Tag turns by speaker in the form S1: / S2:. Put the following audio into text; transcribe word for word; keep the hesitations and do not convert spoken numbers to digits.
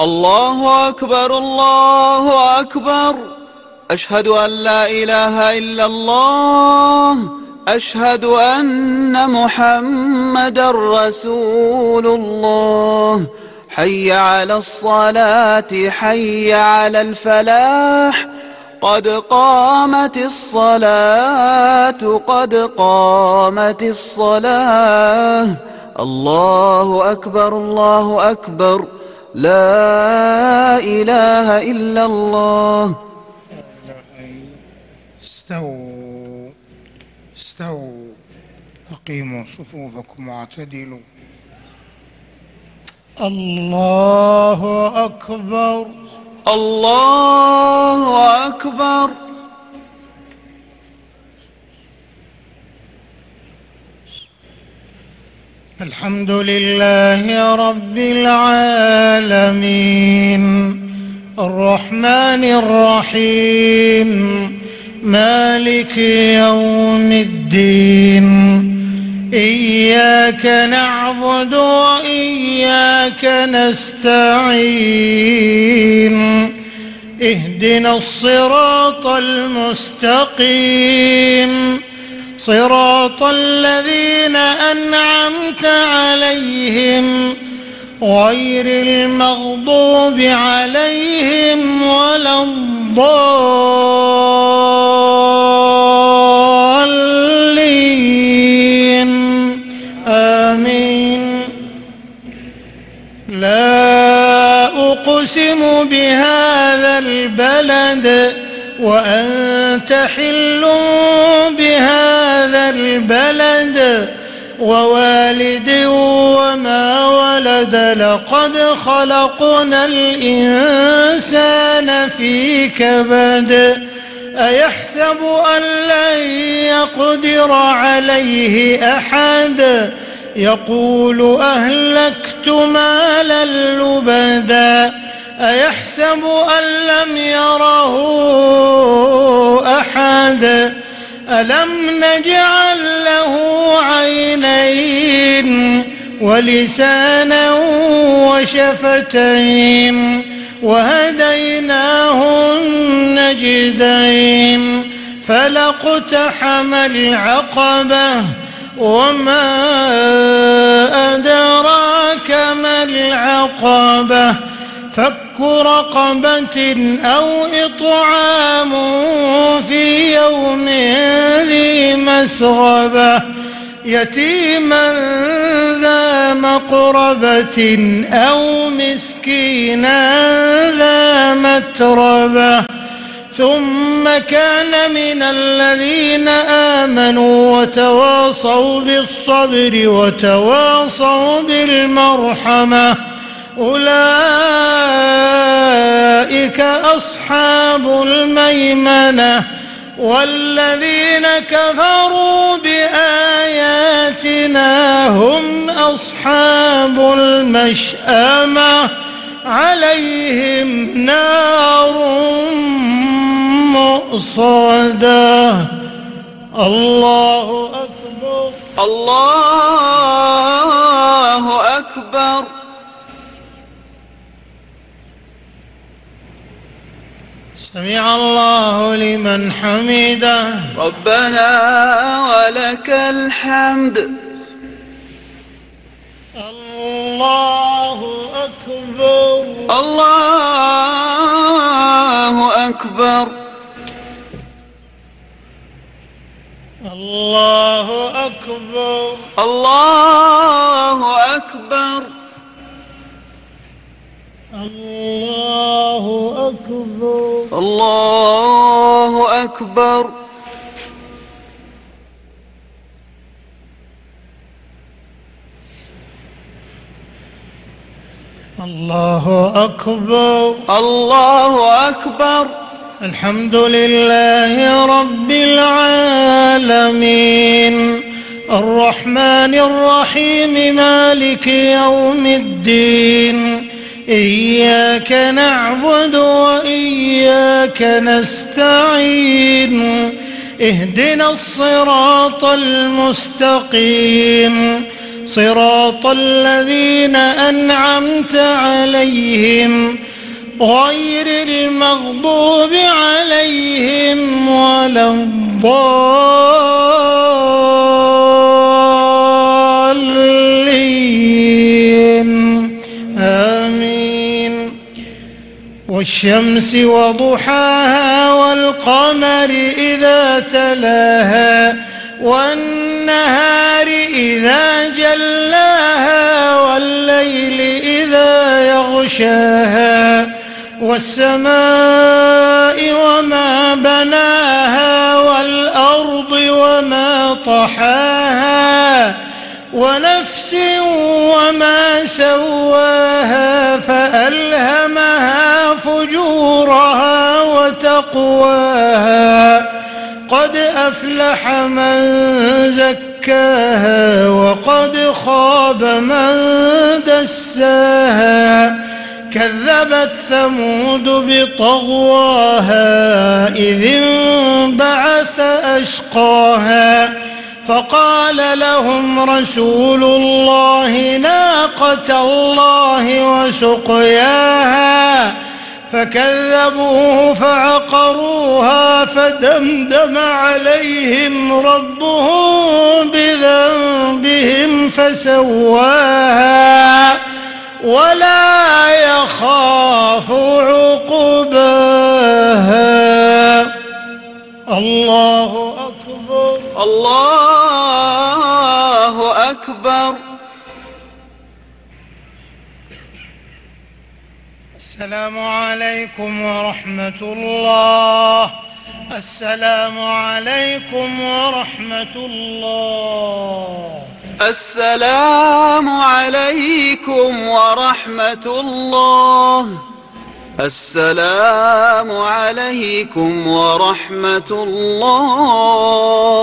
S1: الله أكبر الله أكبر. أشهد أن لا إله إلا الله. أشهد أن محمدًا رسول الله. حي على الصلاة حي على الفلاح. قد قامت الصلاة قد قامت الصلاة. الله أكبر الله أكبر. لا إله إلا الله.
S2: استووا استووا أقيموا صفوفكم واعتدلوا. الله أكبر
S1: الله أكبر.
S2: الحمد لله رب العالمين الرحمن الرحيم مالك يوم الدين. إياك نعبد وإياك نستعين. اهدنا الصراط المستقيم صراط الذين أنعمت عليهم غير المغضوب عليهم ولا الضالين. آمين. لا أقسم بهذا البلد وأنت حل بهذا البلد ووالد وما ولد. لقد خلقنا الإنسان في كبد. أيحسب أن لن يقدر عليه أحد. يقول أهلكت مالا لبدا. أيحسب أن لم يره أحد. ألم نجعل له عينين ولسانا وشفتين وهديناه النجدين. فلاقتحم العقبة وما أدراك ما العقبة. فك رقبة أو إطعام في يوم ذي مسغبة. يتيما ذا مقربة أو مسكينا ذا متربة. ثم كان من الذين آمنوا وتواصوا بالصبر وتواصوا بالمرحمة. أولئك أصحاب الميمنة. والذين كفروا بآياتنا هم أصحاب المشأمة. عليهم نار مؤصدة. الله أكبر
S1: الله أكبر.
S2: سمع الله لمن حمده.
S1: ربنا ولك الحمد.
S2: الله أكبر
S1: الله أكبر.
S2: الله أكبر
S1: الله أكبر.
S2: الله أكبر
S1: الله أكبر.
S2: الله أكبر
S1: الله أكبر.
S2: الحمد لله رب العالمين الرحمن الرحيم مالك يوم الدين. إياك نعبد وإياك نستعين. اهدنا الصراط المستقيم صراط الذين أنعمت عليهم غير المغضوب عليهم ولا الضالين آمين. والشمس وضحاها والقمر إذا تلاها والنهار إذا جلاها والليل إذا يغشاها والسماء وما بناها والأرض وما طحاها ونفس وما سواها فألهمها فجورها وتقواها قد أفلح من زكاها وقد خاب من دساها كذبت ثمود بطغواها إذ انبعث أشقاها فقال لهم رسول الله ناقة الله وسقياها فكذبوه فعقروها فدمدم عليهم ربهم بذنبهم فسواها ولا يخاف عقباها. الله أكبر.
S1: الله أكبر.
S2: السلام عليكم ورحمة الله. السلام عليكم ورحمة الله.
S1: السلام عليكم ورحمة الله. السلام عليكم ورحمة الله.